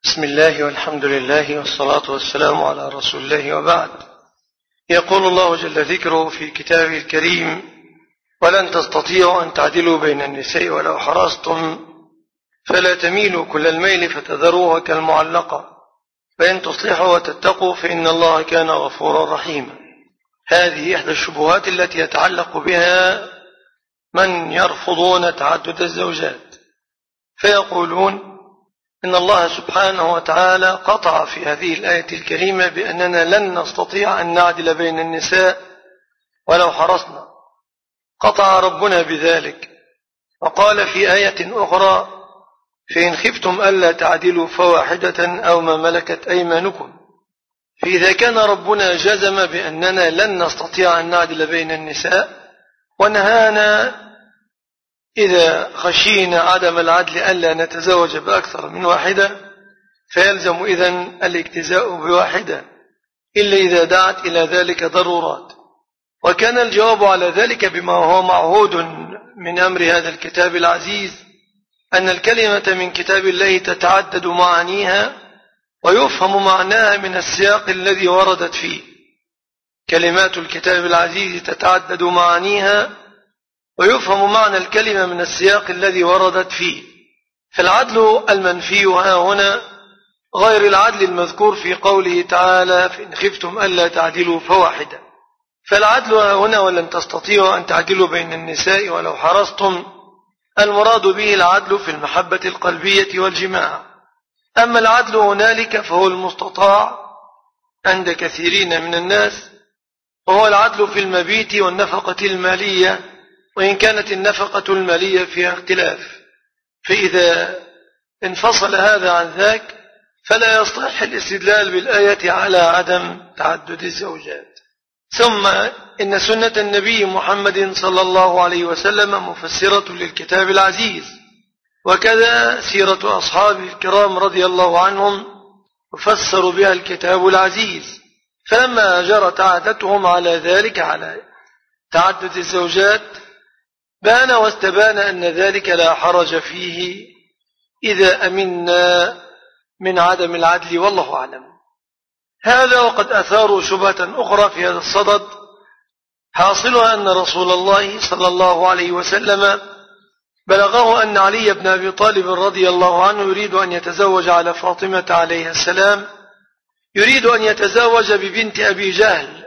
بسم الله والحمد لله والصلاة والسلام على رسول الله وبعد. يقول الله جل ذكره في كتابه الكريم: ولن تستطيعوا أن تعدلوا بين النساء ولو حرصتم فلا تميلوا كل الميل فتذروها كالمعلقة فإن تصلحوا وتتقوا فإن الله كان غفورا رحيما. هذه إحدى الشبهات التي يتعلق بها من يرفضون تعدد الزوجات، فيقولون إن الله سبحانه وتعالى قطع في هذه الآية الكريمة بأننا لن نستطيع أن نعدل بين النساء ولو حرصنا. قطع ربنا بذلك وقال في آية أخرى: فإن خفتم ألا تعدلوا فواحدة أو ما ملكت أيمانكم. فإذا كان ربنا جزم بأننا لن نستطيع أن نعدل بين النساء ونهانا إذا خشينا عدم العدل ألا نتزوج بأكثر من واحدة، فيلزم إذن الاجتزاء بواحدة إلا إذا دعت إلى ذلك ضرورات. وكان الجواب على ذلك بما هو معهود من أمر هذا الكتاب العزيز، أن الكلمة من كتاب الله تتعدد معانيها ويفهم معناها من السياق الذي وردت فيه. كلمات الكتاب العزيز تتعدد معانيها ويفهم معنى الكلمة من السياق الذي وردت فيه. فالعدل المنفي ها هنا غير العدل المذكور في قوله تعالى: فإن خفتم ألا تعدلوا فواحدة. فالعدل ها هنا ولن تستطيعوا أن تعدلوا بين النساء ولو حرصتم، المراد به العدل في المحبة القلبية والجماع. أما العدل هنالك فهو المستطاع عند كثيرين من الناس، وهو العدل في المبيت والنفقة المالية، وإن كانت النفقة المالية فيها اختلاف. فإذا انفصل هذا عن ذاك فلا يصح الاستدلال بالآية على عدم تعدد الزوجات. ثم إن سنة النبي محمد صلى الله عليه وسلم مفسرة للكتاب العزيز، وكذا سيرة أصحابه الكرام رضي الله عنهم يفسر بها الكتاب العزيز. فلما جرت عادتهم على ذلك، على تعدد الزوجات، بان واستبان أن ذلك لا حرج فيه إذا أمنا من عدم العدل، والله أعلم. هذا وقد أثاروا شبهة أخرى في هذا الصدد، حاصلها أن رسول الله صلى الله عليه وسلم بلغه أن علي بن أبي طالب رضي الله عنه يريد أن يتزوج على فاطمة عليه السلام، يريد أن يتزوج ببنت أبي جهل.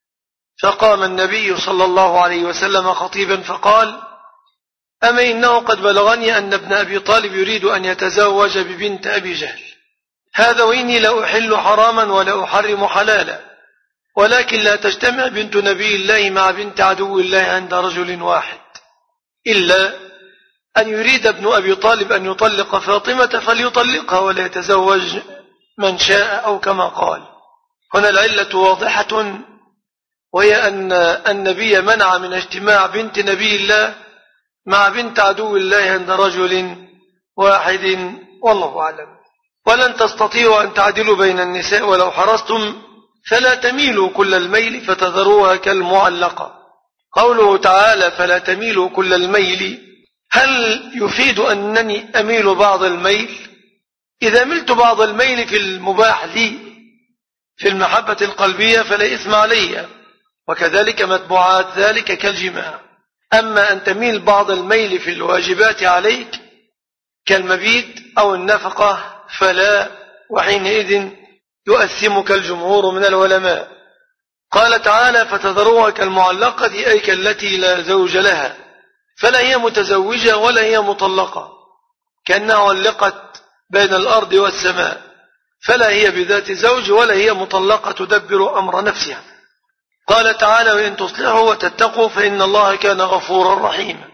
فقام النبي صلى الله عليه وسلم خطيبا فقال: أما إنه قد بلغني أن ابن أبي طالب يريد أن يتزوج ببنت أبي جهل، هذا وإني لا أحل حراما ولا أحرم حلالا، ولكن لا تجتمع بنت نبي الله مع بنت عدو الله عند رجل واحد، إلا أن يريد ابن أبي طالب أن يطلق فاطمة فليطلقها ولا يتزوج من شاء، أو كما قال. هنا العلة واضحة، وهي أن النبي منع من اجتماع بنت نبي الله مع بنت عدو الله عند رجل واحد، والله أعلم. ولن تستطيعوا أن تعدلوا بين النساء ولو حرصتم فلا تميلوا كل الميل فتذروها كالمعلقة. قوله تعالى: فلا تميلوا كل الميل، هل يفيد أنني أميل بعض الميل؟ إذا ملت بعض الميل في المباح لي في المحبة القلبية فلا إثم علي، وكذلك متبوعات ذلك كالجماع. أما أن تميل بعض الميل في الواجبات عليك كالمبيت أو النفقة فلا، وحينئذ يؤثمك الجمهور من العلماء. قال تعالى: فتذروها كالمعلقة، أي كالتي لا زوج لها، فلا هي متزوجة ولا هي مطلقة، كأنها علقت بين الأرض والسماء، فلا هي بذات زوج ولا هي مطلقة تدبر أمر نفسها. قال تعالى: وإن تصلحوا وتتقوا فإن الله كان غفورا رحيما.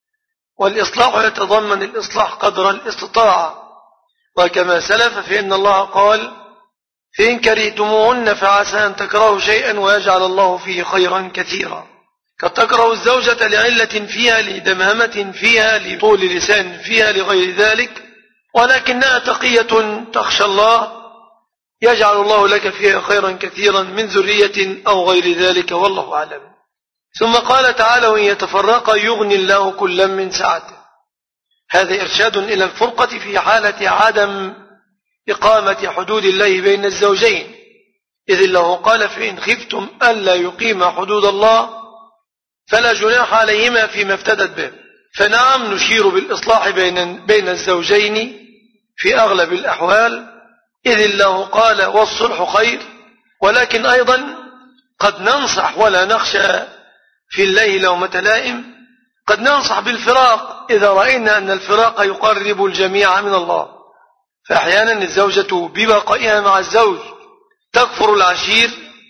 والإصلاح يتضمن الإصلاح قدر الاستطاعة، وكما سلف فإن الله قال: فإن كرهتموهن فعسى أن تكرهوا شيئا ويجعل الله فيه خيرا كثيرا. قد تكره الزوجة لعلة فيها، لدمهمة فيها، لطول لسان فيها، لغير ذلك، ولكنها تقية تخشى الله، يجعل الله لك فيها خيرا كثيرا من ذرية أو غير ذلك، والله أعلم. ثم قال تعالى: وإن يتفرقا يغني الله كلا من سعته. هذا إرشاد إلى الفرقة في حالة عدم إقامة حدود الله بين الزوجين، إذ الله قال فإن خفتم ألا يقيم حدود الله فلا جناح عليهما فيما افتدت به. فنعم نشير بالإصلاح بين الزوجين في أغلب الأحوال، إذ الله قال والصلح خير، ولكن أيضا قد ننصح ولا نخشى في الله لومة لائم، قد ننصح بالفراق إذا رأينا أن الفراق يقرب الجميع من الله. فأحيانا الزوجة ببقائها مع الزوج تكفر العشير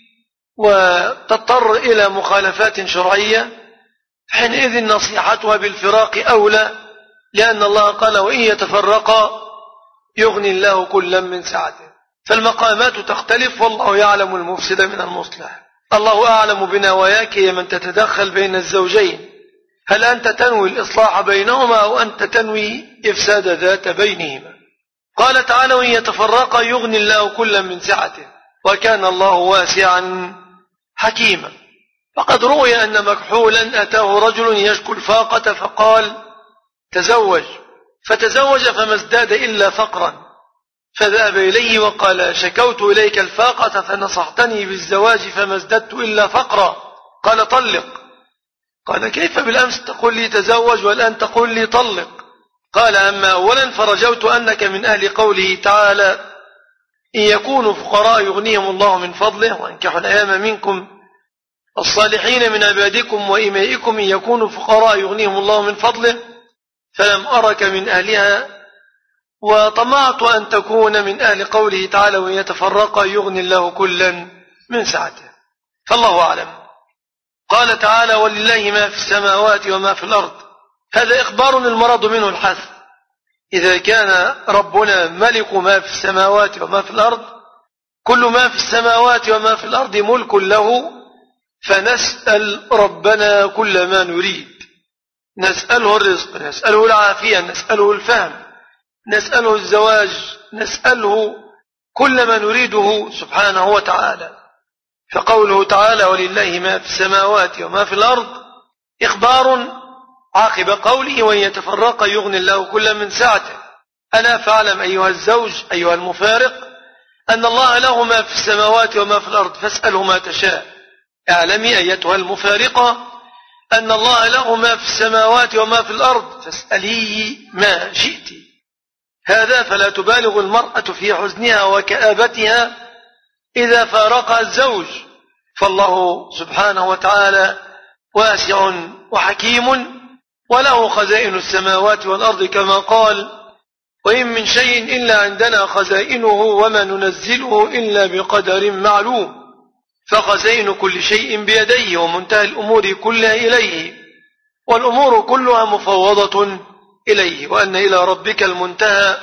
وتضطر إلى مخالفات شرعية، حينئذ نصيحتها بالفراق أولى، لأن الله قال وإن يتفرقا يغني الله كلا من سعته. فالمقامات تختلف، والله يعلم المفسد من المصلح. الله أعلم بنواياك يا من تتدخل بين الزوجين، هل أنت تنوي الإصلاح بينهما أو أنت تنوي إفساد ذات بينهما؟ قال تعالى وإن يتفرقا يغني الله كلا من سعته وكان الله واسعا حكيما. فقد روي أن مكحولا أتاه رجل يشكو الفاقة فقال تزوج، فتزوج فما ازداد إلا فقرا، فذهب إليه وقال شكوت إليك الفاقة فنصحتني بالزواج فما ازددت إلا فقرا، قال طلق. قال كيف بالأمس تقول لي تزوج والآن تقول لي طلق؟ قال أما أولا فرجوت أنك من أهل قوله تعالى إن يكونوا فقراء يغنيهم الله من فضله وانكحوا الأيام منكم الصالحين من عبادكم وإمائكم إن يكونوا فقراء يغنيهم الله من فضله، فلم أرك من أهلها، وطمعت أن تكون من أهل قوله تعالى وإن يتفرقا يغني الله كلا من سعته. فالله أعلم. قال تعالى ولله ما في السماوات وما في الأرض، هذا إخبار المراد منه الحث. إذا كان ربنا ملك ما في السماوات وما في الأرض، كل ما في السماوات وما في الأرض ملك له، فنسأل ربنا كل ما نريد، نسأله الرزق، نسأله العافية، نسأله الفهم، نسأله الزواج، نسأله كل ما نريده سبحانه وتعالى. فقوله تعالى ولله ما في السماوات وما في الأرض إخبار عاقب قوله وإن يتفرقا يغني الله كلا من سعته. ألا فاعلم أيها الزوج أيها المفارق أن الله له ما في السماوات وما في الأرض فاسأله ما تشاء. اعلمي أيتها المفارقة أن الله له ما في السماوات وما في الأرض فاسأليه ما شئت. هذا فلا تبالغ المرأة في حزنها وكآبتها إذا فارقها الزوج، فالله سبحانه وتعالى واسع وحكيم وله خزائن السماوات والأرض كما قال وإن من شيء إلا عندنا خزائنه وما ننزله إلا بقدر معلوم. فخزائن كل شيء بيديه ومنتهى الأمور كلها إليه، والأمور كلها مفوضة إليه، وأن إلى ربك المنتهى.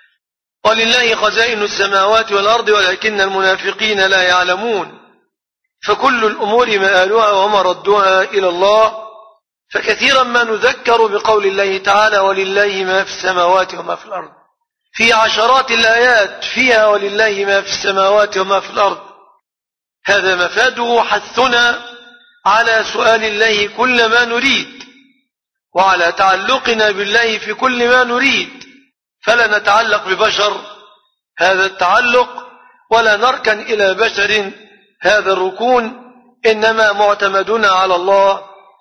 ولله خزائن السماوات والأرض ولكن المنافقين لا يعلمون. فكل الأمور مآلها ومردها إلى الله. فكثيرا ما نذكر بقول الله تعالى ولله ما في السماوات وما في الأرض، في عشرات الآيات فيها ولله ما في السماوات وما في الأرض. هذا مفاده حثنا على سؤال الله كل ما نريد، وعلى تعلقنا بالله في كل ما نريد، فلا نتعلق ببشر هذا التعلق ولا نركن إلى بشر هذا الركون، إنما معتمدنا على الله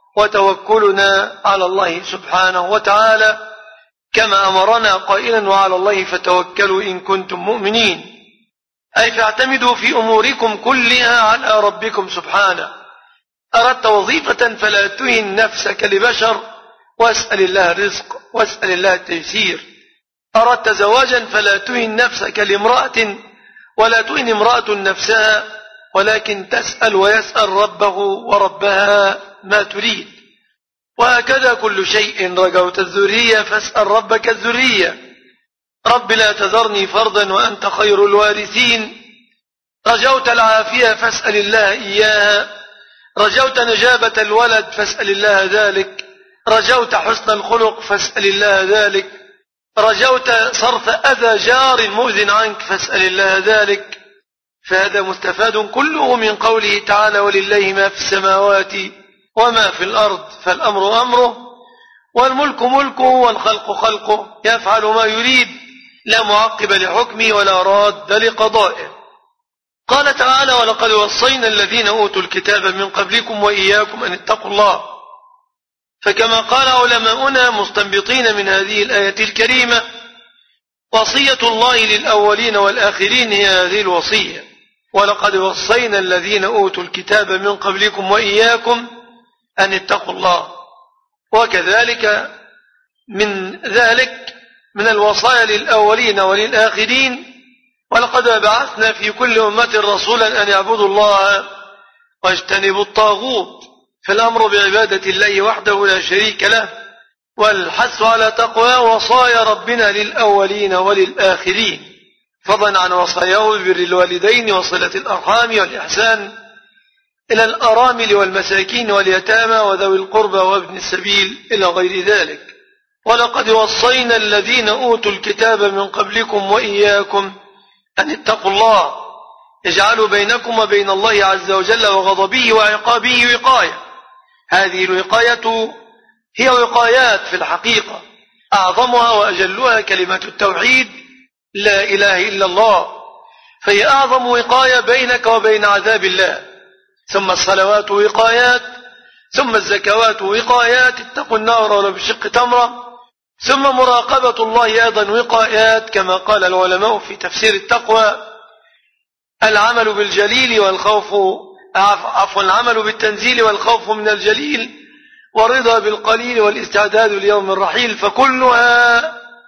وتوكلنا على الله سبحانه وتعالى كما أمرنا قائلا وعلى الله فتوكلوا إن كنتم مؤمنين، أي فاعتمدوا في أموركم كلها على ربكم سبحانه. أردت وظيفة فلا تهن نفسك لبشر واسأل الله الرزق واسأل الله التيسير. أردت زواجا فلا تهن نفسك لامرأة ولا تهن امرأة نفسها، ولكن تسأل ويسأل ربه وربها ما تريد. وهكذا كل شيء رجوت الذرية فاسأل ربك الذرية. رب لا تذرني فردا وأنت خير الوارثين. رجوت العافية فاسأل الله إياها، رجوت نجابة الولد فاسأل الله ذلك، رجوت حسن الخلق فاسأل الله ذلك، رجوت صرف أذى جار مؤذن عنك فاسأل الله ذلك. فهذا مستفاد كله من قوله تعالى ولله ما في السماوات وما في الأرض، فالأمر أمره والملك ملكه والخلق خلقه، يفعل ما يريد لا معقب لحكمه ولا راد لقضائه. قال تعالى: ولقد وصينا الذين أوتوا الكتاب من قبلكم وإياكم أن اتقوا الله. فكما قال علماؤنا مستنبطين من هذه الآية الكريمة: وصية الله للأولين والآخرين هي هذه الوصية: ولقد وصينا الذين أوتوا الكتاب من قبلكم وإياكم أن اتقوا الله. وكذلك من ذلك من الوصايا للأولين وللآخرين: ولقد بعثنا في كل أمة رسولا أن يعبدوا الله واجتنبوا الطاغوت، فالأمر بعبادة الله وحده لا شريك له، والحث على تقوى وصايا ربنا للأولين وللآخرين، فضلا عن وصاياه ببر الوالدين وصلة الأرحام والإحسان إلى الأرامل والمساكين واليتامى وذوي القربى وابن السبيل إلى غير ذلك. ولقد وصينا الذين أوتوا الكتاب من قبلكم وإياكم أن اتقوا الله يجعل بينكم وبين الله عز وجل وغضبه وعقابه وقاية. هذه الوقاية هي وقايات في الحقيقة، أعظمها وأجلها كلمة التوحيد لا إله إلا الله، فهي أعظم وقاية بينك وبين عذاب الله. ثم الصلوات وقايات، ثم الزكوات وقايات، اتقوا النار ولو بشق تمرة، ثم مراقبة الله أيضا وقايات، كما قال العلماء في تفسير التقوى: العمل بالجليل والخوف العمل بالتنزيل والخوف من الجليل، ورضا بالقليل والاستعداد ليوم الرحيل، فكلها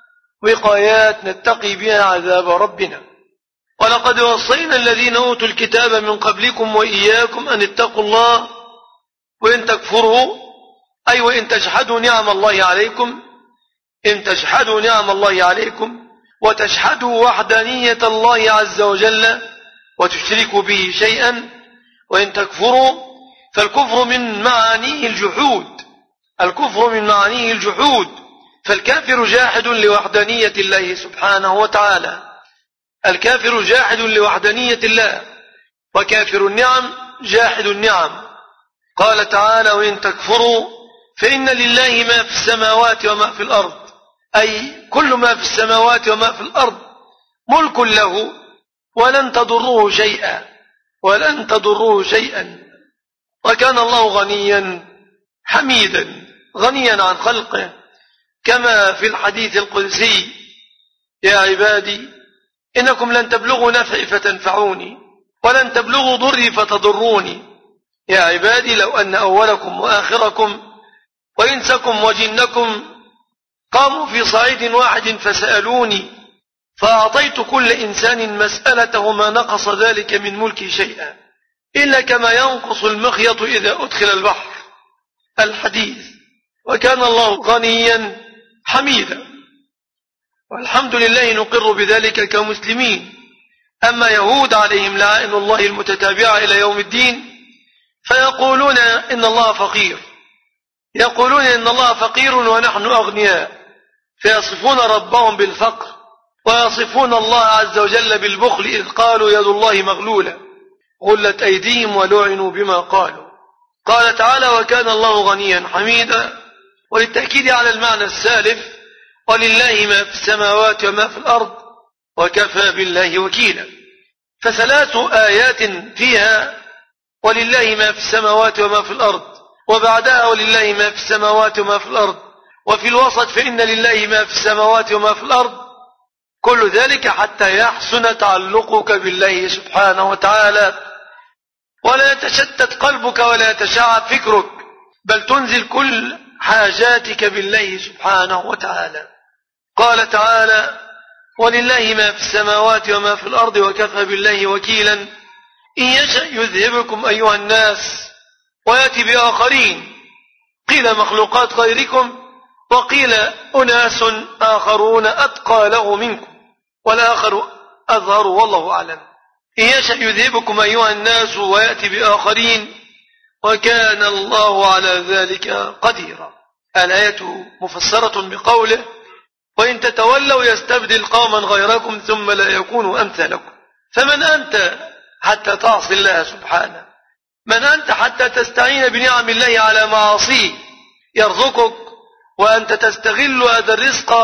وقايات نتقي بها عذاب ربنا. ولقد وصينا الذين أوتوا الكتاب من قبلكم وإياكم أن اتقوا الله وإن تكفروا، أي وإن تجحدوا نعم الله عليكم، إن تجحدوا نعم الله عليكم وتجحدوا وحدانية الله عز وجل وتشركوا به شيئا، وإن تكفروا، فالكفر من معانيه الجحود، الكفر من معانيه الجحود، فالكافر جاحد لوحدانية الله سبحانه وتعالى، الكافر جاحد لوحدانية الله، وكافر النعم جاحد النعم. قال تعالى: وإن تكفروا فإن لله ما في السماوات وما في الأرض، أي كل ما في السماوات وما في الأرض ملك له ولن تضروه شيئا، ولن تضروه شيئا. وكان الله غنيا حميدا، غنيا عن خلقه، كما في الحديث القدسي: يا عبادي إنكم لن تبلغوا نفعي فتنفعوني ولن تبلغوا ضري فتضروني. يا عبادي لو أن أولكم وآخركم وإنسكم وجنكم قاموا في صعيد واحد فسألوني فأعطيت كل إنسان مسألته ما نقص ذلك من ملكي شيئا إلا كما ينقص المخيط إذا أدخل البحر. الحديث. وكان الله غنيا حميدا، والحمد لله نقر بذلك كمسلمين. أما يهود عليهم لعائن الله المتتابعة إلى يوم الدين فيقولون إن الله فقير، يقولون إن الله فقير ونحن أغنياء، فيصفون ربهم بالفقر ويصفون الله عز وجل بالبخل، إذ قالوا يد الله مغلولة غلت أيديهم ولعنوا بما قالوا. قال تعالى: وكان الله غنيا حميدا، وللتأكيد على المعنى السالف: ولله ما في السماوات وما في الأرض وكفى بالله وكيلا. فثلاث آيات فيها ولله ما في السماوات وما في الأرض، وبعدها ولله ما في السماوات وما في الأرض، وفي الوسط فإن لله ما في السماوات وما في الأرض. كل ذلك حتى يحسن تعلقك بالله سبحانه وتعالى، ولا يتشتت قلبك ولا يتشعب فكرك، بل تنزل كل حاجاتك بالله سبحانه وتعالى. قال تعالى: ولله ما في السماوات وما في الأرض وكفى بالله وكيلا إن يشأ يذهبكم أيها الناس ويأتي بآخرين، قيل مخلوقات غيركم وقيل أناس آخرون أتقى له منكم والآخر أظهر والله أعلم. إن يشأ يذهبكم أيها الناس ويأتي بآخرين وكان الله على ذلك قديرا. الآية مفسرة بقوله: وإن تتولوا يستبدل قوما غيركم ثم لا يكونوا أمثالكم. فمن أنت حتى تعصي الله سبحانه؟ من أنت حتى تستعين بنعم الله على معاصيه يرزقك وأنت تستغل هذا الرزق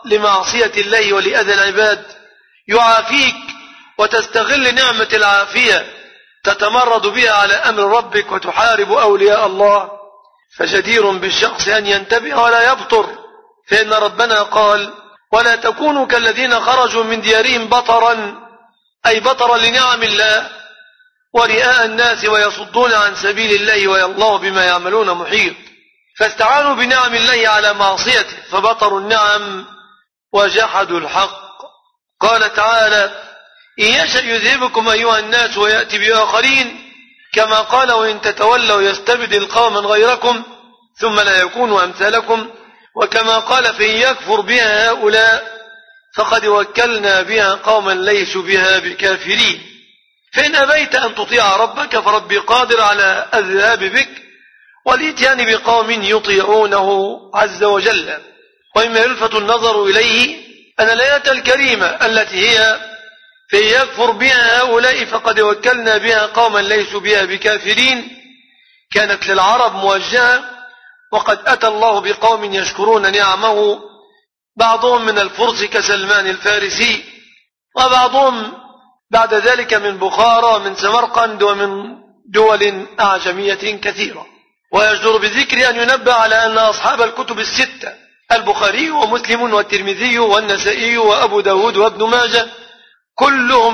لمعصية الله ولأذى العباد يعافيك وتستغل نعمة العافية تتمرد بها على أمر ربك وتحارب أولياء الله، فجدير بالشخص أن ينتبه ولا يبطر، فإن ربنا قال: ولا تكونوا كالذين خرجوا من ديارهم بطرا، أي بطرا لنعم الله ورئاء الناس ويصدون عن سبيل الله والله بما يعملون محيط، فاستعانوا بنعم الله على معصيته فبطروا النعم وجحدوا الحق. قال تعالى: إن يشأ يذهبكم أيها الناس ويأتي بآخرين، كما قال: وإن تتولوا يستبدل قوما غيركم ثم لا يكونوا أمثالكم، وكما قال: فإن يكفر بها هؤلاء فقد وكلنا بها قوما ليسوا بها بكافرين. فإن أبيت أن تطيع ربك فربي قادر على الذهاب بك والإتيان بقوم يطيعونه عز وجل. وإما يلفت النظر إليه أن الآية الكريمة التي هي فإن يكفر بها هؤلاء فقد وكلنا بها قوما ليسوا بها بكافرين كانت للعرب موجهة، وقد أتى الله بقوم يشكرون نعمه، بعضهم من الفرس كسلمان الفارسي، وبعضهم بعد ذلك من بخارى ومن سمرقند ومن دول أعجمية كثيرة. ويجدر بذكر أن ينبه على أن أصحاب الكتب الستة البخاري ومسلم والترمذي والنسائي وأبو داود وابن ماجه كلهم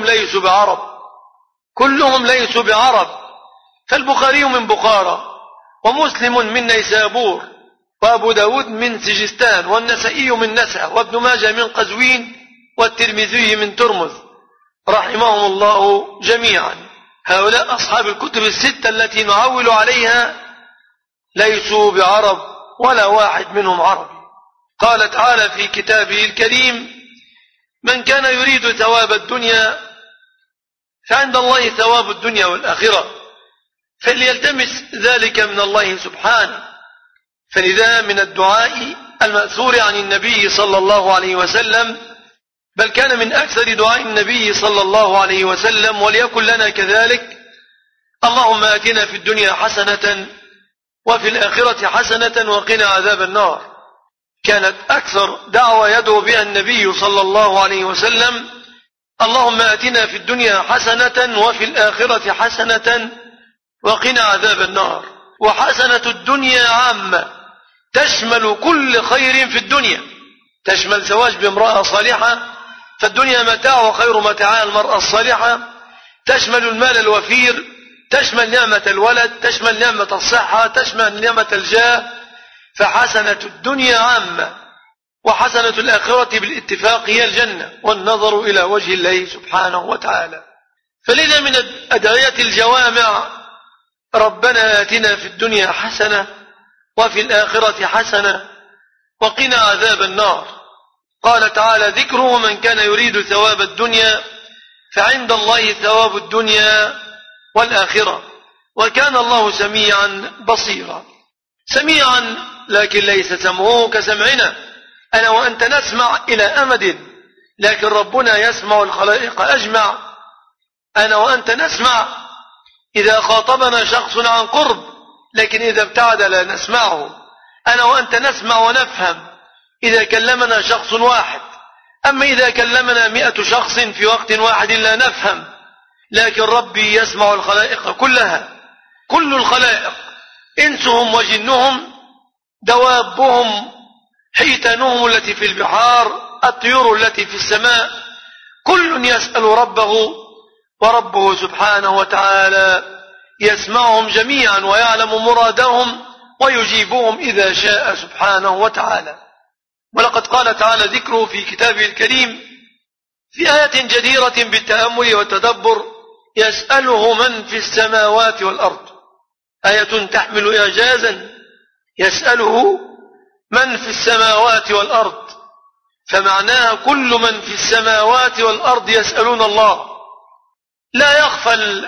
ليسوا بعرب، فالبخاري من بخارى ومسلم من نيسابور وأبو داود من سجستان والنسائي من نسع وابن ماجه من قزوين والترمذي من ترمذ رحمهم الله جميعا. هؤلاء أصحاب الكتب الستة التي نعول عليها ليسوا بعرب ولا واحد منهم عربي. قال تعالى في كتابه الكريم: من كان يريد ثواب الدنيا فعند الله ثواب الدنيا والآخرة، فليلتمس ذلك من الله سبحانه. فلذا من الدعاء المأثور عن النبي صلى الله عليه وسلم، بل كان من أكثر دعاء النبي صلى الله عليه وسلم وليكن لنا كذلك: اللهم آتنا في الدنيا حسنة وفي الآخرة حسنة وقنا عذاب النار. كانت أكثر دعوة يدعو بها النبي صلى الله عليه وسلم: اللهم آتنا في الدنيا حسنة وفي الآخرة حسنة وقنا عذاب النار. وحسنة الدنيا عامة تشمل كل خير في الدنيا، تشمل زواج بامرأة صالحة، فالدنيا متاع وخير متاعها المرأة الصالحة، تشمل المال الوفير، تشمل نعمة الولد، تشمل نعمة الصحة، تشمل نعمة الجاه، فحسنة الدنيا عامة، وحسنة الآخرة بالاتفاق هي الجنة والنظر إلى وجه الله سبحانه وتعالى. فلذا من أدعية الجوامع: ربنا آتنا في الدنيا حسنة وفي الآخرة حسنة وقنا عذاب النار. قال تعالى: ذكره: من كان يريد ثواب الدنيا فعند الله ثواب الدنيا والآخرة وكان الله سميعا بصيرا. سميعا لكن ليس سمعه كسمعنا، أنا وأنت نسمع إلى أمد، لكن ربنا يسمع الخلائق أجمع. أنا وأنت نسمع إذا خاطبنا شخص عن قرب، لكن إذا ابتعد لا نسمعه. أنا وأنت نسمع ونفهم إذا كلمنا شخص واحد، أما إذا كلمنا 100 شخص في وقت واحد لا نفهم. لكن ربي يسمع الخلائق كلها، كل الخلائق، إنسهم وجنهم، دوابهم، حيتانهم التي في البحار، الطيور التي في السماء، كل يسأل ربه، وربه سبحانه وتعالى يسمعهم جميعا ويعلم مرادهم ويجيبهم إذا شاء سبحانه وتعالى. ولقد قال تعالى ذكره في كتابه الكريم في آية جديرة بالتأمل والتدبر: يسأله من في السماوات والأرض. آية تحمل إعجازا: يسأله من في السماوات والأرض، فمعناها كل من في السماوات والأرض يسألون الله، لا يغفل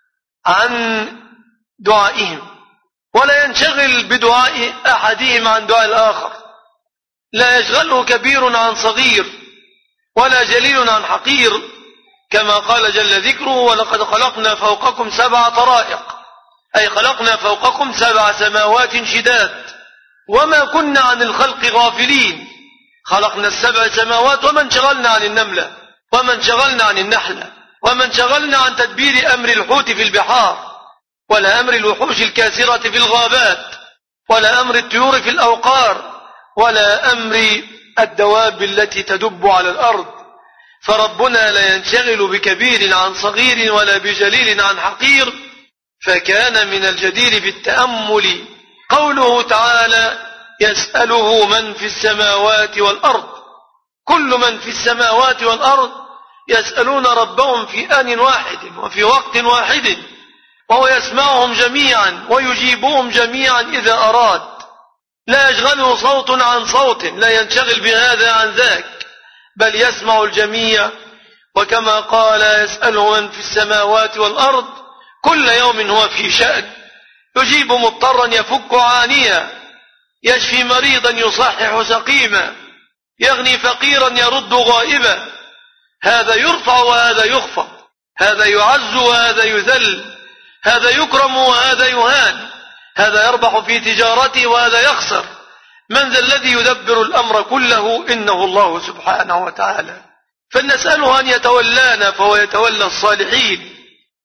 عن دعائهم ولا ينشغل بدعاء أحدهم عن دعاء الآخر، لا يشغله كبير عن صغير ولا جليل عن حقير، كما قال جل ذكره: ولقد خلقنا فوقكم 7 طرائق، أي خلقنا فوقكم 7 سماوات شداد وما كنا عن الخلق غافلين. خلقنا السبع سماوات وما انشغلنا عن النملة، وما انشغلنا عن النحلة، وما انشغلنا عن تدبير أمر الحوت في البحار، ولا أمر الوحوش الكاسرة في الغابات، ولا أمر الطيور في الأوقار، ولا أمر الدواب التي تدب على الأرض. فربنا لا ينشغل بكبير عن صغير ولا بجليل عن حقير. فكان من الجدير بالتأمل قوله تعالى: يسأله من في السماوات والأرض. كل من في السماوات والأرض يسألون ربهم في آن واحد وفي وقت واحد، وهو يسمعهم جميعا ويجيبهم جميعا إذا أراد، لا يشغله صوت عن صوت، لا ينشغل بهذا عن ذاك، بل يسمع الجميع. وكما قال: يسأله من في السماوات والأرض، كل يوم هو في شأن، يجيب مضطرا يفك عانيا، يشفي مريضا يصحح سقيما، يغني فقيرا يرد غائبا. هذا يرفع وهذا يخفض، هذا يعز وهذا يذل، هذا يكرم وهذا يهان، هذا يربح في تجارته وهذا يخسر. من ذا الذي يدبر الأمر كله؟ إنه الله سبحانه وتعالى. فلنسأله أن يتولانا، فهو يتولى الصالحين،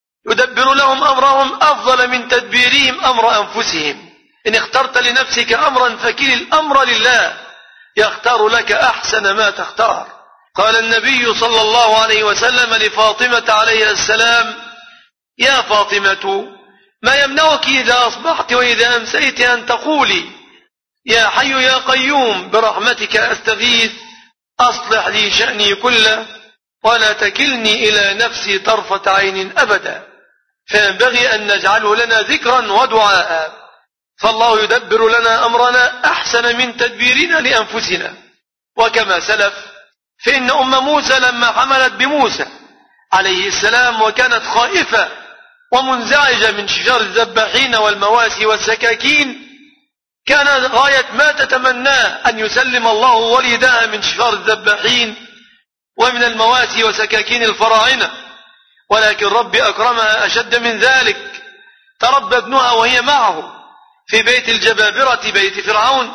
يدبر لهم أمرهم أفضل من تدبيرهم أمر أنفسهم. إن اخترت لنفسك أمرا فكل الأمر لله، يختار لك أحسن ما تختار. قال النبي صلى الله عليه وسلم لفاطمة عليه السلام: يا فاطمة، ما يمنعك إذا أصبحت وإذا أمسيت أن تقولي: يا حي يا قيوم برحمتك أستغيث، أصلح لي شأني كله ولا تكلني إلى نفسي طرفة عين أبدا. فينبغي أن نجعله لنا ذكرا ودعاء، فالله يدبر لنا أمرنا أحسن من تدبيرنا لأنفسنا. وكما سلف، فإن أم موسى لما حملت بموسى عليه السلام وكانت خائفة ومنزعجة من شجار الذباحين والمواسي والسكاكين، كان غاية ما تتمناه أن يسلم الله وليدها من شجار الذباحين ومن المواسي وسكاكين الفراعنة، ولكن ربي أكرمها أشد من ذلك. تربى ابنها وهي معه في بيت الجبابرة، بيت فرعون،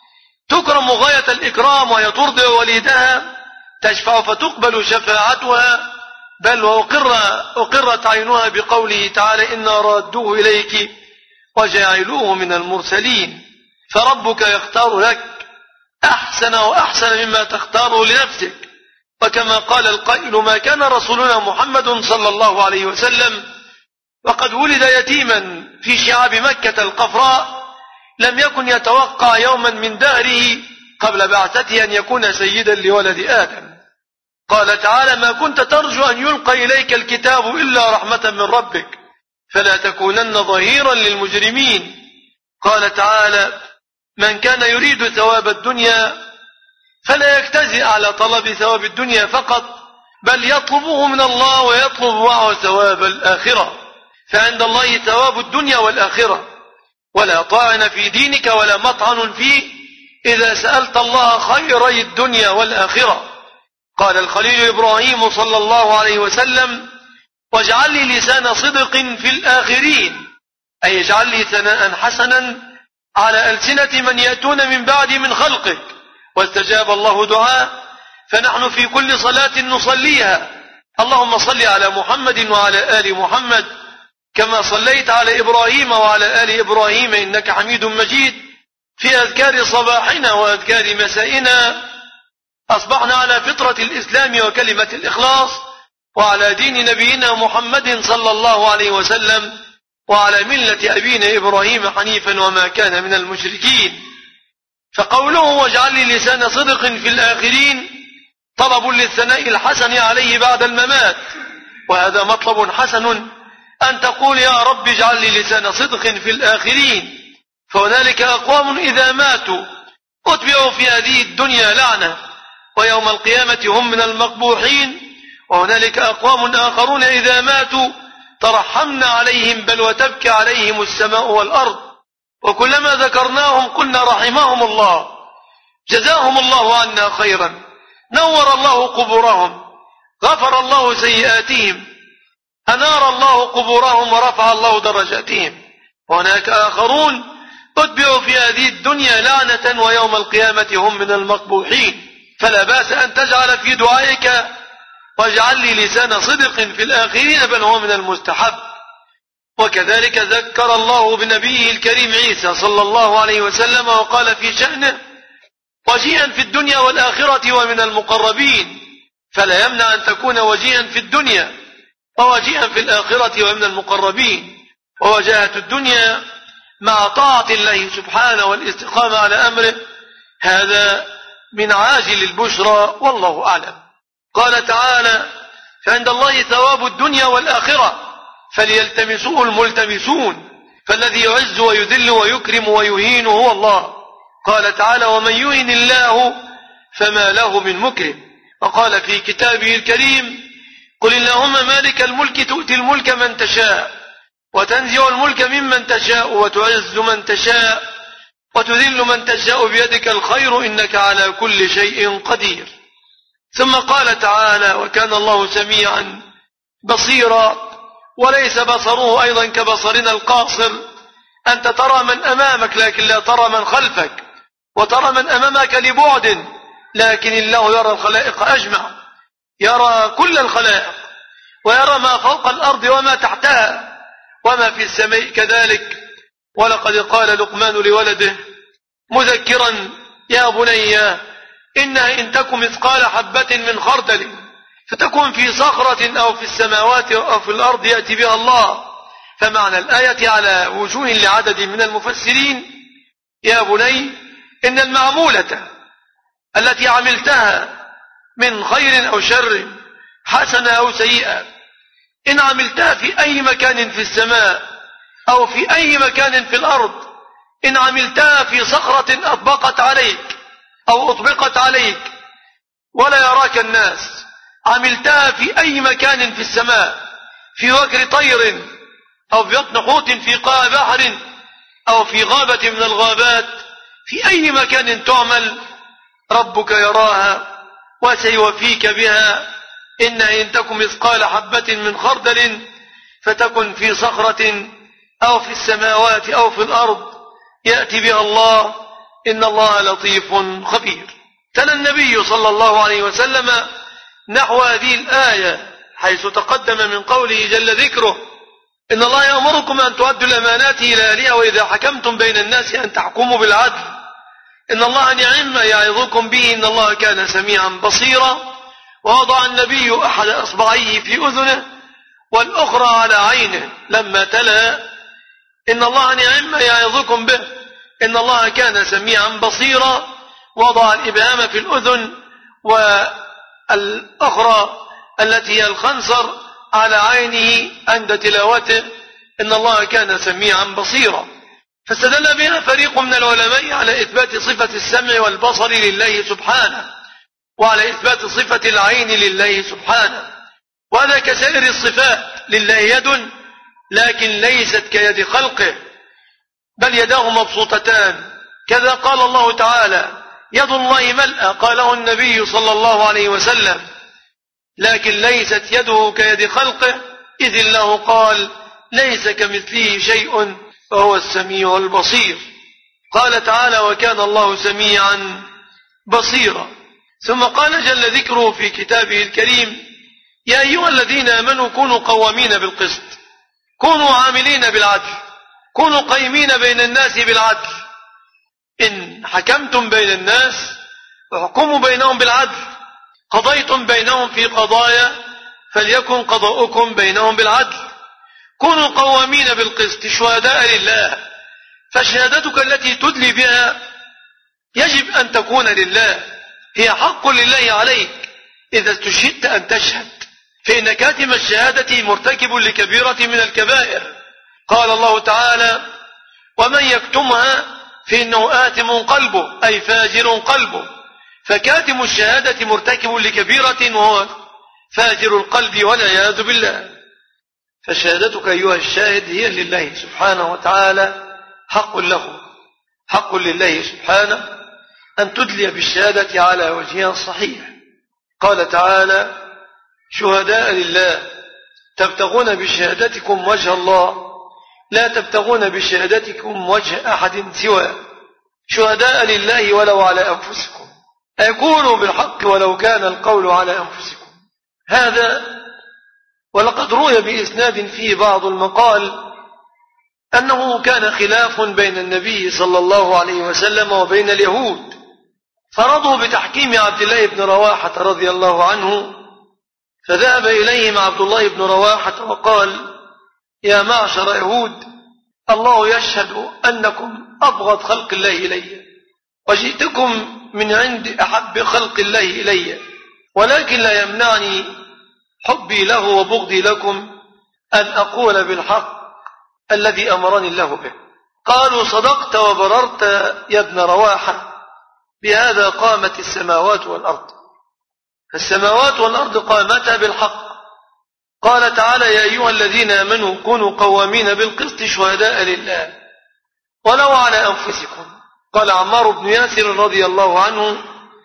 تكرم غاية الإكرام، وهي ترضع وليدها، تشفع فتقبل شفاعتها، بل وأقرت عينها بقوله تعالى: إنا رادوه إليك وجاعلوه من المرسلين. فربك يختار لك أحسن وأحسن مما تختاره لنفسك. وكما قال القائل: ما كان رسولنا محمد صلى الله عليه وسلم وقد ولد يتيما في شعاب مكة القفراء لم يكن يتوقع يوما من دهره قبل بعثته أن يكون سيدا لولد آدم. قال تعالى: ما كنت ترجو أن يلقى إليك الكتاب إلا رحمة من ربك فلا تكونن ظهيرا للمجرمين. قال تعالى: من كان يريد ثواب الدنيا فلا يجتزئ على طلب ثواب الدنيا فقط، بل يطلبه من الله ويطلب معه ثواب الآخرة. فعند الله ثواب الدنيا والآخرة، ولا طاعن في دينك ولا مطعن فيه إذا سألت الله خيري الدنيا والآخرة. قال الخليل إبراهيم صلى الله عليه وسلم: واجعل لي لسان صدق في الآخرين، أي اجعل لي ثناء حسنا على ألسنة من يأتون من بعد من خلقك. واستجاب الله دعاء، فنحن في كل صلاة نصليها: اللهم صل على محمد وعلى آل محمد كما صليت على إبراهيم وعلى آل إبراهيم إنك حميد مجيد. في أذكار صباحنا وأذكار مسائنا أصبحنا على فطرة الإسلام وكلمة الإخلاص، وعلى دين نبينا محمد صلى الله عليه وسلم، وعلى ملة أبينا إبراهيم حنيفا وما كان من المشركين. فقوله: واجعل لي لسان صدق في الآخرين، طلب للثناء الحسن عليه بعد الممات، وهذا مطلب حسن أن تقول: يا رب اجعل لي لسان صدق في الآخرين. فهنالك أقوام إذا ماتوا أتبعوا في هذه الدنيا لعنة، ويوم القيامة هم من المقبوحين. وهنالك أقوام آخرون إذا ماتوا ترحمنا عليهم، بل وتبكي عليهم السماء والأرض، وكلما ذكرناهم قلنا رحمهم الله، جزاهم الله عنا خيرا، نور الله قبورهم، غفر الله سيئاتهم، أنار الله قبورهم، ورفع الله درجاتهم. وهناك آخرون أتبعوا في هذه الدنيا لعنة، ويوم القيامة هم من المقبوحين. فلا بأس أن تجعل في دعائك واجعل لي لسان صدق في الآخرين، بل هو من المستحب. وكذلك ذكر الله بنبيه الكريم عيسى صلى الله عليه وسلم وقال في شأنه: وجيها في الدنيا والآخرة ومن المقربين. فلا يمنع أن تكون وجيها في الدنيا ووجيها في الآخرة ومن المقربين. ووجاهة الدنيا مع طاعة الله سبحانه والاستقامة على أمره، هذا من عاجل البشرى، والله أعلم. قال تعالى: فعند الله ثواب الدنيا والآخرة فليلتمسوه الملتمسون، فالذي يعز ويذل ويكرم ويهين هو الله. قال تعالى: ومن يهن الله فما له من مكرم. وقال في كتابه الكريم: قل اللهم مالك الملك تؤتي الملك من تشاء وتنزع الملك ممن تشاء وتعز من تشاء وتذل من تشاء بيدك الخير إنك على كل شيء قدير. ثم قال تعالى: وكان الله سميعا بصيرا. وليس بصره أيضا كبصرنا القاصر، أنت ترى من أمامك لكن لا ترى من خلفك، وترى من أمامك لبعد، لكن الله يرى الخلائق أجمع، يرى كل الخلائق، ويرى ما فوق الأرض وما تحتها وما في السماء كذلك. ولقد قال لقمان لولده مذكرا: يا بني إنها إن تك مثقال حبة من خردل فتكون في صخرة أو في السماوات أو في الأرض يأتي بها الله. فمعنى الآية على وجوه لعدد من المفسرين: يا بني إن المعمولة التي عملتها من خير أو شر، حسنة أو سيئة، إن عملتها في أي مكان في السماء أو في أي مكان في الأرض، إن عملتها في صخرة أطبقت عليك أو أطبقت عليك ولا يراك الناس، عملتها في أي مكان في السماء، في وكر طير أو في بطن حوت في قاع بحر أو في غابة من الغابات، في أي مكان تعمل ربك يراها وسيوفيك بها. إن تكن مثقال حبة من خردل فتكن في صخرة أو في السماوات أو في الأرض يأتي بها الله، إن الله لطيف خبير. تلا النبي صلى الله عليه وسلم نحو هذه الآية حيث تقدم من قوله جل ذكره: إن الله يأمركم أن تؤدوا الأمانات إلى أهلها وإذا حكمتم بين الناس أن تحكموا بالعدل إن الله نعم ما يعظكم به إن الله كان سميعا بصيرا. ووضع النبي أحد أصبعيه في أذنه والأخرى على عينه لما تلا إن الله نعم ما يعظكم به إن الله كان سميعا بصيرا. وضع الإبهام في الأذن والأخرى التي هي الخنصر على عينه عند تلاوته إن الله كان سميعا بصيرا. فاستدل بها فريق من العلماء على إثبات صفة السمع والبصر لله سبحانه، وعلى إثبات صفة العين لله سبحانه، وهذا كسائر الصفات. لله يد لكن ليست كيد خلقه، بل يداه مبسوطتان، كذا قال الله تعالى: يد الله ملأى، قاله النبي صلى الله عليه وسلم، لكن ليست يده كيد خلقه، إذ الله قال: ليس كمثله شيء وهو السميع البصير. قال تعالى: وكان الله سميعا بصيرا. ثم قال جل ذكره في كتابه الكريم: يا أيها الذين آمنوا كونوا قوامين بالقسط، كونوا عاملين بالعدل، كونوا قيمين بين الناس بالعدل، إن حكمتم بين الناس فاحكموا بينهم بالعدل، قضيتم بينهم في قضايا فليكن قضاؤكم بينهم بالعدل، كونوا قوامين بالقسط شهداء لله. فشهادتك التي تدلي بها يجب أن تكون لله، هي حق لله عليك إذا استشهدت أن تشهد، فإن كاتم الشهادة مرتكب لكبيرة من الكبائر. قال الله تعالى: ومن يكتمها فإنه آثم قلبه، أي فاجر قلبه. فكاتم الشهادة مرتكب لكبيرة وهو فاجر القلب والعياذ بالله. فشهادتك أيها الشاهد هي لله سبحانه وتعالى، حق له، حق لله سبحانه أن تدلي بالشهادة على وجهها الصحيح. قال تعالى: شهداء لله تبتغون بشهادتكم وجه الله لا تبتغون بشهادتكم وجه أحد سواه، شهداء لله ولو على أنفسكم، قولوا بالحق ولو كان القول على أنفسكم. هذا ولقد روي بإسناد فيه بعض المقال أنه كان خلاف بين النبي صلى الله عليه وسلم وبين اليهود، فرضوا بتحكيم عبد الله بن رواحة رضي الله عنه، فذهب إليهم عبد الله بن رواحة وقال: يا معشر يهود، الله يشهد أنكم أبغض خلق الله إلي، وجئتكم من عند أحب خلق الله إلي، ولكن لا يمنعني حبي له وبغضي لكم أن أقول بالحق الذي أمرني الله به. قالوا: صدقت وبررت يا ابن رواحة، بهذا قامت السماوات والأرض. فالسماوات والأرض قامتا بالحق. قال تعالى: يا أيها الذين آمنوا كونوا قوامين بالقسط شهداء لله ولو على أنفسكم. قال عمار بن ياسر رضي الله عنه: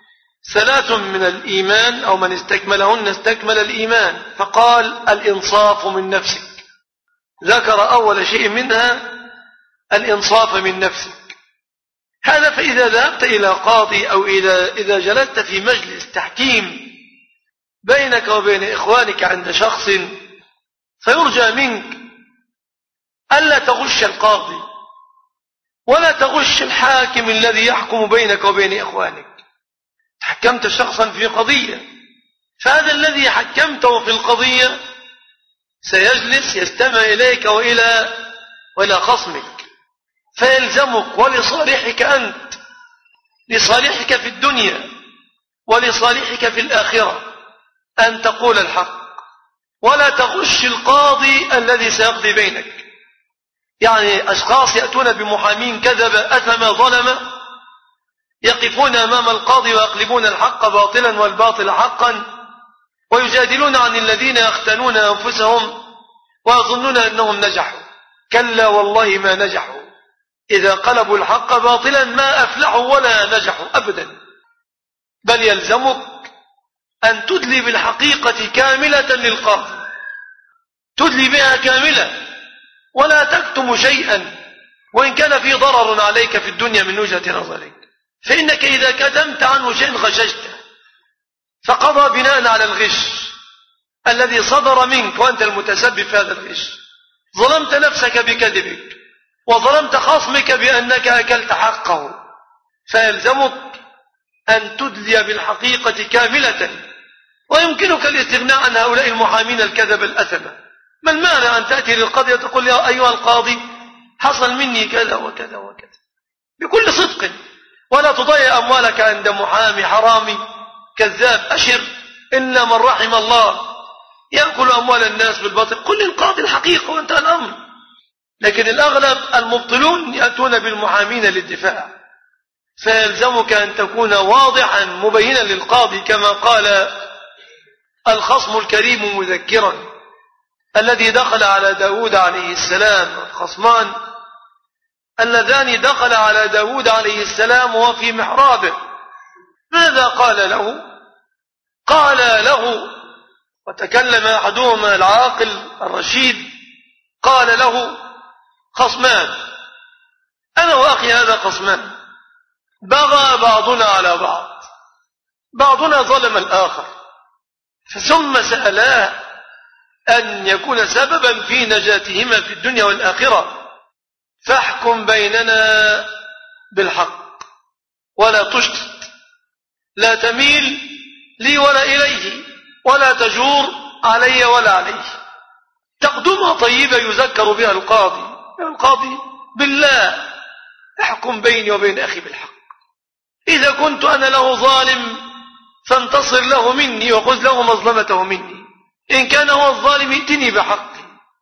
3 من الإيمان أو من استكملهن استكمل الإيمان. فقال: الإنصاف من نفسك. ذكر أول شيء منها الإنصاف من نفسك. هذا فإذا ذهبت إلى قاضي أو إذا جلست في مجلس تحكيم بينك وبين إخوانك عند شخص، فيرجى منك ألا تغش القاضي ولا تغش الحاكم الذي يحكم بينك وبين إخوانك. حكمت شخصا في قضية، فهذا الذي حكمته في القضية سيجلس يستمع إليك وإلى خصمك، فيلزمك ولصالحك أنت، لصالحك في الدنيا ولصالحك في الآخرة، أن تقول الحق ولا تغش القاضي الذي سيقضي بينك. يعني أشخاص يأتون بمحامين كذب أثم ظلم، يقفون أمام القاضي ويقلبون الحق باطلا والباطل حقا، ويجادلون عن الذين يختنون أنفسهم ويظنون أنهم نجحوا. كلا والله ما نجحوا، إذا قلبوا الحق باطلا ما أفلحوا ولا نجحوا أبدا. بل يلزمك أن تدلي بالحقيقة كاملة للقاضي، تدلي بها كاملة ولا تكتم شيئا وإن كان في ضرر عليك في الدنيا من وجهة نظرك، فإنك إذا كتمت عنه شيء غششته، فقضى بناء على الغش الذي صدر منك وأنت المتسبب في هذا الغش، ظلمت نفسك بكذبك وظلمت خصمك بأنك أكلت حقه. فيلزمك أن تدلي بالحقيقة كاملة، ويمكنك الاستغناء عن هؤلاء المحامين الكذب الأثمة. ما المانع أن تأتي للقاضي وتقول: يا أيها القاضي، حصل مني كذا وكذا وكذا، بكل صدق، ولا تضيع أموالك عند محامي حرامي كذاب أشر إلا من رحم الله يأكل أموال الناس بالباطل. قل للقاضي الحقيقة وانتهى الأمر. لكن الأغلب المبطلون يأتون بالمحامين للدفاع، فيلزمك أن تكون واضحا مبينا للقاضي، كما قال الخصم الكريم مذكرا الذي دخل على داود عليه السلام. الخصمان اللذان دخل على داود عليه السلام وهو في محرابه، ماذا قال له؟ قال له، وتكلم أحدهما العاقل الرشيد، قال له: خصمان، أنا وأخي هذا خصمان، بغى بعضنا على بعض، بعضنا ظلم الآخر، ثم سألاه أن يكون سببا في نجاتهما في الدنيا والآخرة، فاحكم بيننا بالحق ولا تشتت، لا تميل لي ولا إليه، ولا تجور علي ولا عليه. تقدمها طيبة يذكر بها القاضي: القاضي بالله احكم بيني وبين أخي بالحق، إذا كنت أنا له ظالم فانتصر له مني وخذ له مظلمته مني، إن كان هو الظالم ائتني بحقي.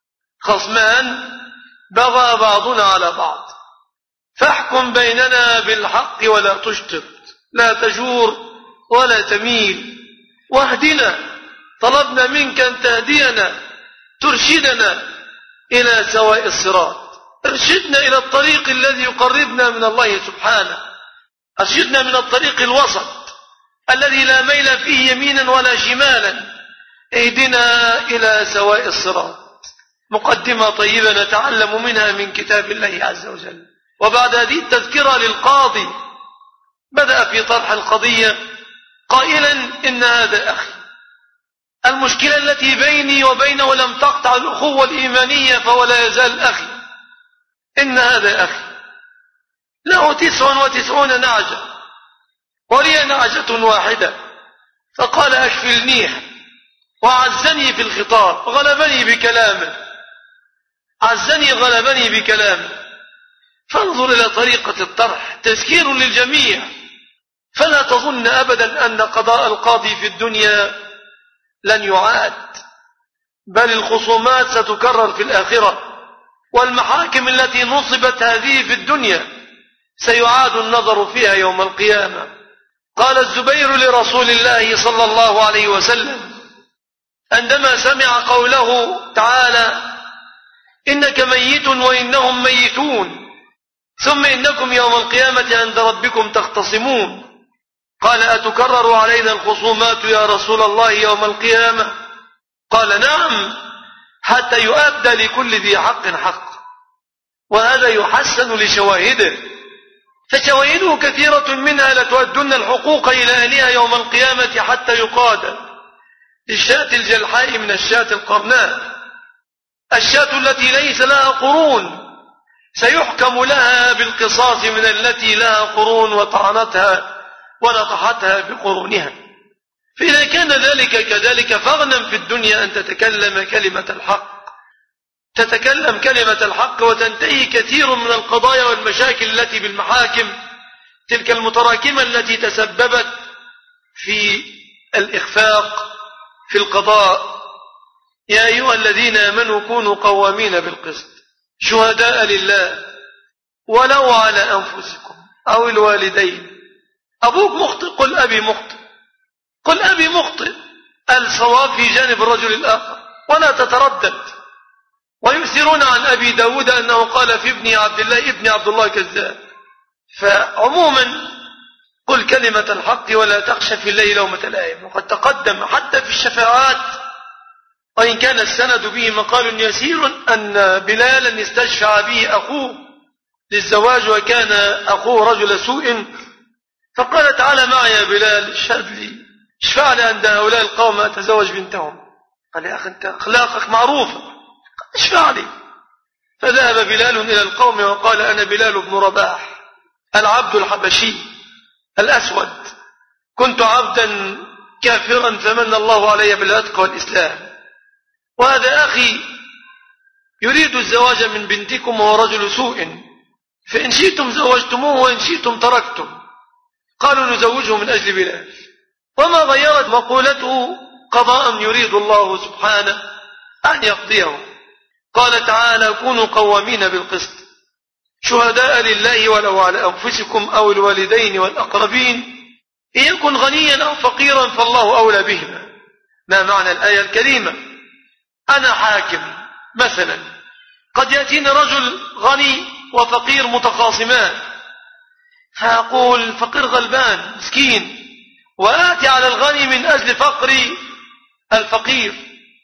خصمان بغى بعضنا على بعض، فاحكم بيننا بالحق ولا تشتت، لا تجور ولا تميل، واهدنا، طلبنا منك أن تهدينا، ترشدنا إلى سواء الصراط، ارشدنا إلى الطريق الذي يقربنا من الله سبحانه، ارشدنا من الطريق الوسط الذي لا ميل فيه يمينا ولا شمالا، اهدنا إلى سواء الصراط. مقدمة طيبة نتعلم منها من كتاب الله عز وجل. وبعد هذه التذكرة للقاضي بدأ في طرح القضية قائلا إن هذا أخي، المشكلة التي بيني وبينه لم تقطع الأخوة الإيمانية فهو لا يزال أخي. إن هذا أخي له 99 نعجة ولي نعجة واحدة، فقال أكفلنيها، وعزني في الخطاب، غلبني بكلامه، عزني غلبني بكلامه. فانظر إلى طريقة الطرح، تذكير للجميع. فلا تظن أبدا أن قضاء القاضي في الدنيا لن يعاد، بل الخصومات ستكرر في الآخرة، والمحاكم التي نصبت هذه في الدنيا سيعاد النظر فيها يوم القيامة. قال الزبير لرسول الله صلى الله عليه وسلم عندما سمع قوله تعالى: إنك ميت وإنهم ميتون ثم إنكم يوم القيامة عند ربكم تختصمون، قال: أتكرر علينا الخصومات يا رسول الله يوم القيامة؟ قال: نعم، حتى يؤدى لكل ذي حق حق. وهذا يحسن لشواهده، فشواهده كثيرة، منها لتؤدن الحقوق إلى أهلها يوم القيامة حتى يقاد للشاة الجلحاء من الشاة القرناء. الشاة التي ليس لها قرون سيحكم لها بالقصاص من التي لها قرون وطعنتها ونطحتها بقرونها. فإذا كان ذلك كذلك فاغنم في الدنيا أن تتكلم كلمة الحق، تتكلم كلمة الحق، وتنتهي كثير من القضايا والمشاكل التي بالمحاكم، تلك المتراكمة التي تسببت في الإخفاق في القضاء. يا أيها الذين آمنوا كونوا قوامين بالقسط شهداء لله ولو على أنفسكم أو الوالدين. أبوك مخطئ، قل أبي مخطئ، قل أبي مخطئ، الصواب في جانب الرجل الآخر، ولا تتردد. ويؤثرون عن أبي داود أنه قال في ابن عبد الله كذاب. فعموما قل كلمة الحق ولا تخشى في الله لومة لائم. وقد تقدم حتى في الشفاعات، وإن كان السند به مقال يسير، أن بلالا استشفع به أخوه للزواج وكان أخوه رجل سوء، فقال: تعالى معي يا بلال، اشهد لي، اشفع لي عند هؤلاء القوم أتزوج بنتهم. قال: يا أخي أنت أخلاقك معروفة، اشفع لي. فذهب بلال إلى القوم وقال: أنا بلال بن رباح العبد الحبشي الأسود، كنت عبدا كافرا فمن الله علي بالعتق والإسلام، وهذا أخي يريد الزواج من بنتكم وهو رجل سوء، فإن شئتم زوجتموه وإن شئتم تركتم. قالوا: نزوجه من أجل بلال. وما غيرت مقولته قضاء يريد الله سبحانه أن يقضيه. قال تعالى: كونوا قوامين بالقسط شهداء لله ولو على أنفسكم أو الوالدين والأقربين إن يكن غنيا أو فقيرا فالله أولى بهما. ما معنى الآية الكريمة؟ أنا حاكم مثلا، قد يأتيني رجل غني وفقير متخاصمان، فأقول فقير غلبان مسكين، وآتي على الغني من أجل فقر الفقير،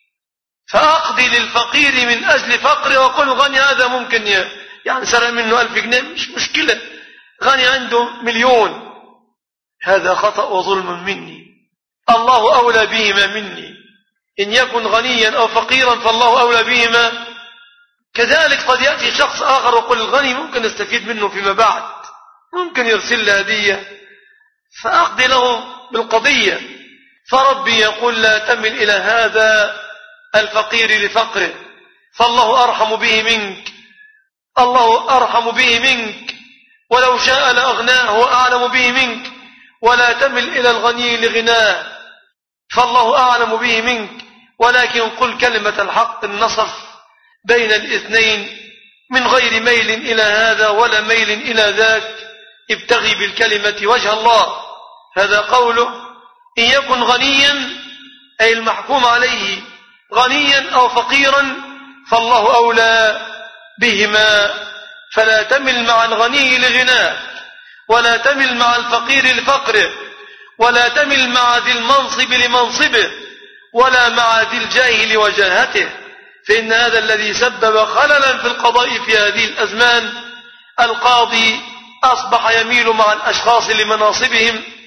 فأقضي للفقير من أجل فقر، وأقول غني هذا ممكن يعني سرق منه 1000 جنيه مش مشكلة، غني عنده 1,000,000. هذا خطأ وظلم مني، الله أولى بهما مني. إن يكن غنيا أو فقيرا فالله أولى بهما. كذلك قد يأتي شخص آخر ويقول الغني ممكن نستفيد منه فيما بعد، ممكن يرسل له هدية، فأقضي له بالقضية. فربي يقول: لا تمل إلى هذا الفقير لفقره، فالله أرحم به منك، الله أرحم به منك، ولو شاء لأغناه وأعلم به منك. ولا تمل إلى الغني لغناه، فالله أعلم به منك، ولكن قل كلمة الحق النصف بين الاثنين من غير ميل إلى هذا ولا ميل إلى ذاك، ابتغي بالكلمة وجه الله. هذا قوله: إن يكن غنيا أي المحكوم عليه غنيا أو فقيرا فالله أولى بهما. فلا تمل مع الغني لغناه، ولا تمل مع الفقير لفقره، ولا تمل مع ذي المنصب لمنصبه، ولا مع ذي الجاه لوجاهته، فإن هذا الذي سبب خللا في القضاء في هذه الأزمان. القاضي أصبح يميل مع الأشخاص لمناصبهم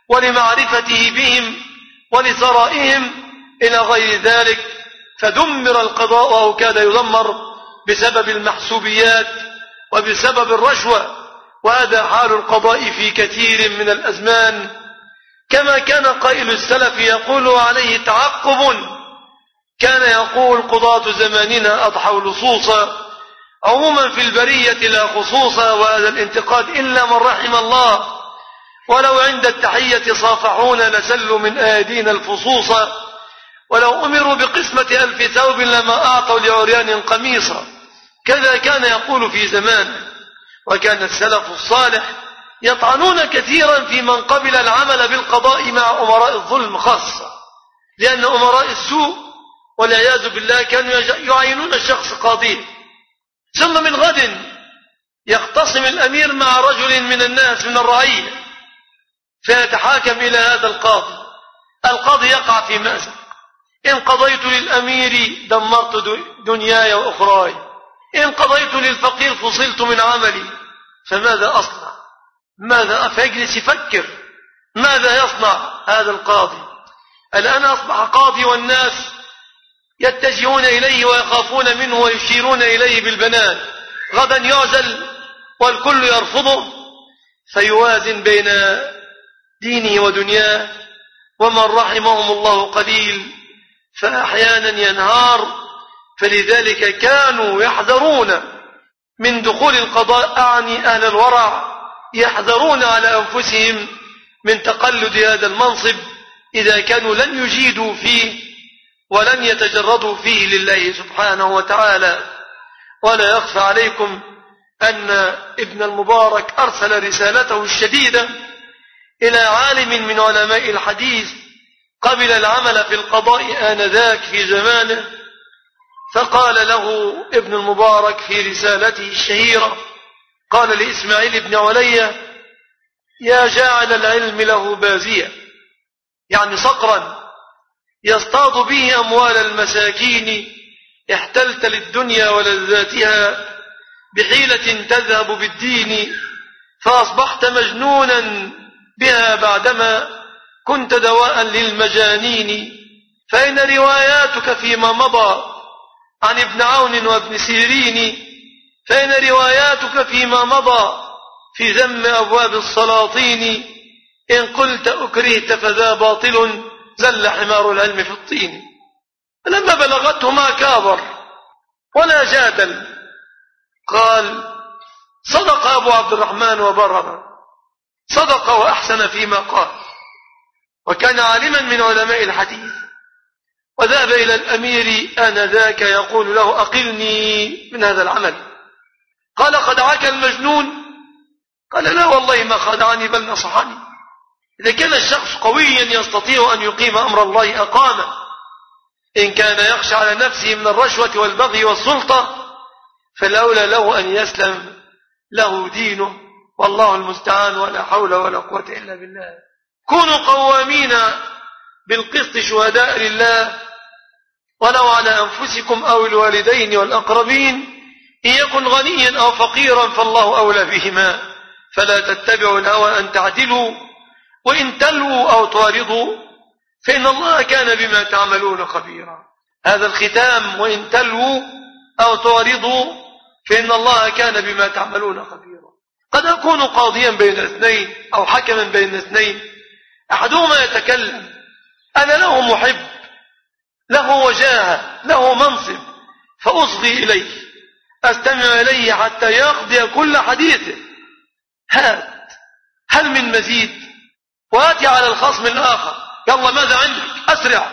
ولمعرفته بهم ولثرائهم إلى غير ذلك، فدمر القضاء أو كاد يدمر بسبب المحسوبيات وبسبب الرشوة. وهذا حال القضاء في كثير من الأزمان، كما كان قائل السلف يقول عليه تعقب، كان يقول قضاة زماننا أضحوا لصوصا عموما في البرية لا خصوصا، وهذا الانتقاد إلا من رحم الله، ولو عند التحية صافحونا لسلوا من أيدينا الفصوصا، ولو أمروا بقسمة 1000 ثوب لما أعطوا لعريان قميصا. كذا كان يقول في زمانه. وكان السلف الصالح يطعنون كثيرا في من قبل العمل بالقضاء مع أمراء الظلم خاصة، لأن أمراء السوء والعياذ بالله كانوا يعينون الشخص قاضي، ثم من غد يختصم الأمير مع رجل من الناس من الرعية فيتحاكم إلى هذا القاضي يقع في مأزق. إن قضيت للأمير دمرت دنياي وأخراي، إن قضيت للفقير فصلت من عملي، فماذا أصنع؟ فيجلس يفكر ماذا يصنع هذا القاضي؟ الآن أصبح قاضي والناس يتجهون إليه ويخافون منه ويشيرون إليه بالبنان، غدا يعزل والكل يرفضه، فيوازن بين دينه ودنياه، ومن رحمهم الله قليل، فأحيانا ينهار. فلذلك كانوا يحذرون من دخول القضاء، أعني أهل الورع يحذرون على أنفسهم من تقلد هذا المنصب إذا كانوا لن يجيدوا فيه ولن يتجردوا فيه لله سبحانه وتعالى. ولا يخفى عليكم أن ابن المبارك أرسل رسالته الشديدة إلى عالم من علماء الحديث قبل العمل في القضاء آنذاك في زمانه، فقال له ابن المبارك في رسالته الشهيرة، قال لإسماعيل بن علية: يا جاعل العلم له بازية، يعني صقرا يصطاد به أموال المساكين، احتلت للدنيا ولذاتها بحيلة تذهب بالدين، فأصبحت مجنونا بها بعدما كنت دواء للمجانين. فإن رواياتك فيما مضى عن ابن عون وابن سيرين، فإن رواياتك فيما مضى في ذم أبواب السلاطين، إن قلت أكرهت فذا باطل، زل حمار العلم في الطين. لما بلغته ما كابر ولا جادل، قال: صدق أبو عبد الرحمن وبرر، صدق وأحسن فيما قال. وكان عالما من علماء الحديث، وذهب إلى الأمير آنذاك يقول له: أقلني من هذا العمل. قال: خدعك المجنون؟ قال: لا والله ما خدعني بل نصحني. إذا كان الشخص قويا يستطيع أن يقيم أمر الله أقامه، إن كان يخشى على نفسه من الرشوة والبغي والسلطة فالأولى له أن يسلم له دينه، والله المستعان، ولا حول ولا قوة إلا بالله. كونوا قوامين بالقسط شهداء لله ولو على أنفسكم أو الوالدين والأقربين، إن يكن غنيا أو فقيرا فالله أولى بهما، فلا تتبعوا الهوى أن تعدلوا، وإن تلووا أو تعرضوا فإن الله كان بما تعملون خبيرا. هذا الختام: وإن تلووا أو تعرضوا فإن الله كان بما تعملون خبيرا. قد أكون قاضيا بين اثنين أو حكما بين اثنين، أحدهما يتكلم، أنا له محب، له وجاهة، له منصب، فأصغي إليه، أستمع إليه حتى يقضي كل حديثه، هل من مزيد؟ وآتي على الخصم الآخر: يلا ماذا عندك؟ أسرع.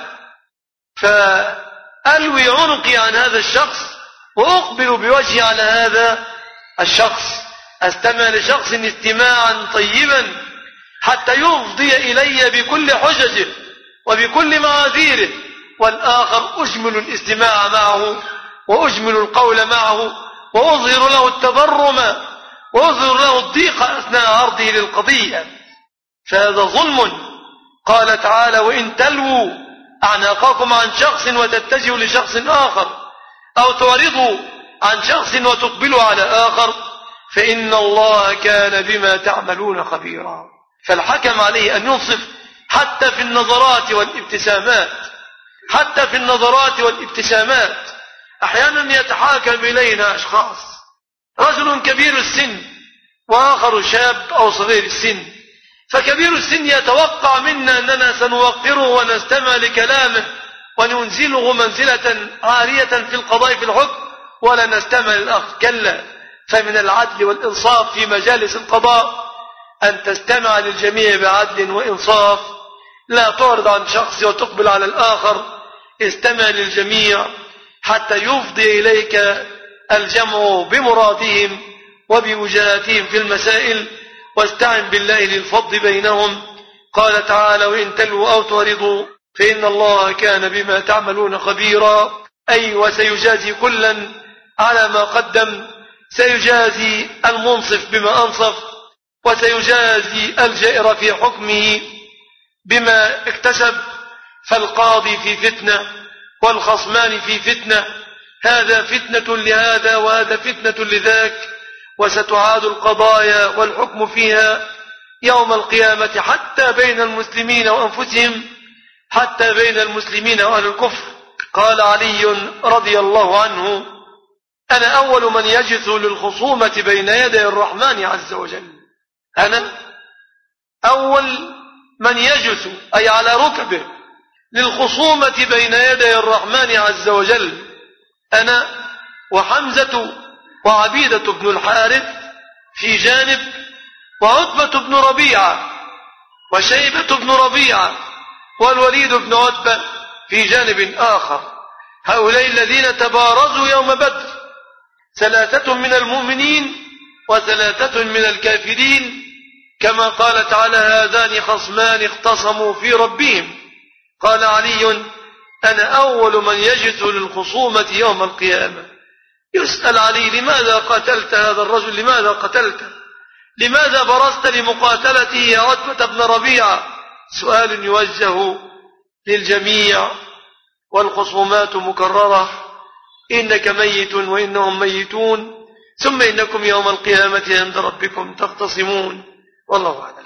فألوي عنقي عن هذا الشخص وأقبل بوجهي على هذا الشخص، أستمع لشخص استماعا طيبا حتى يفضي إلي بكل حججه وبكل معاذيره، والآخر أجمل الاستماع معه وأجمل القول معه، وأظهر له التبرم وأظهر له الضيق أثناء عرضه للقضية. فهذا ظلم. قال تعالى: وإن تلووا أعناقكم عن شخص وتتجهوا لشخص آخر، أو تعرضوا عن شخص وتقبلوا على آخر، فإن الله كان بما تعملون خبيرا. فالحكم عليه أن ينصف حتى في النظرات والابتسامات، حتى في النظرات والابتسامات. أحيانا يتحاكم إلينا أشخاص، رجل كبير السن وآخر شاب أو صغير السن، فكبير السن يتوقع منا أننا سنوقره ونستمع لكلامه وننزله منزلة عالية في القضاء في الحكم ولا نستمع للآخر. كلا، فمن العدل والإنصاف في مجالس القضاء أن تستمع للجميع بعدل وإنصاف، لا تعرض عن شخص وتقبل على الآخر، استمع للجميع حتى يفضي إليك الجمع بمرادهم وبوجهاتهم في المسائل، واستعن بالله للفضل بينهم. قال تعالى: وإن تلوا أو تعرضوا فإن الله كان بما تعملون خبيرا. أي وسيجازي كلا على ما قدم، سيجازي المنصف بما أنصف، وسيجازي الجائر في حكمه بما اكتسب. فالقاضي في فتنة والخصمان في فتنة، هذا فتنة لهذا وهذا فتنة لذاك، وستعاد القضايا والحكم فيها يوم القيامة حتى بين المسلمين وأنفسهم، حتى بين المسلمين وأهل الكفر. قال علي رضي الله عنه: أنا أول من يجث للخصومة بين يدي الرحمن عز وجل. أنا أول من يجث أي على ركبه للخصومة بين يدي الرحمن عز وجل، أنا وحمزة وعبيدة بن الحارث في جانب، وعتبة بن ربيعة وشيبة بن ربيعة والوليد بن عتبة في جانب آخر. هؤلاء الذين تبارزوا يوم بدر، 3 من المؤمنين و3 من الكافرين، كما قال تعالى: هذان خصمان اختصموا في ربهم. قال علي: أنا أول من يجث للخصومة يوم القيامة. يسأل علي: لماذا قتلت هذا الرجل؟ لماذا قتلته؟ لماذا برزت لمقاتلته يا عتبة بن ربيعة؟ سؤال يوجه للجميع، والخصومات مكررة: إنك ميت وإنهم ميتون، ثم إنكم يوم القيامة عند ربكم تختصمون. والله أعلم.